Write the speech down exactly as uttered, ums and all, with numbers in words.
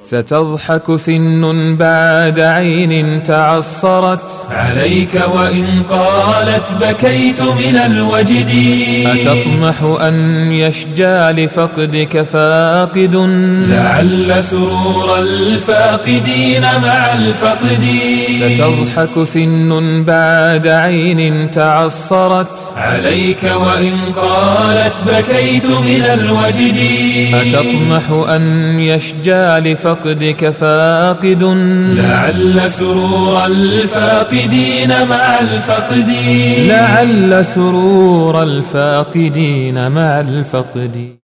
ستضحك سن بعد عين تعصرت عليك وإن قالت بكيت من الوجد. أتطمح أن يشجى لفقدك فاقد لعل سرور الفاقدين مع الفقد. ستضحك سن بعد عين تعصرت عليك وإن قالت بكيت من الوجد. أتطمح أن يشجى لفقدك فاقد لعل سرور الفاقدين مع الفقد. لعل سرور الفاقدين مع الفقد.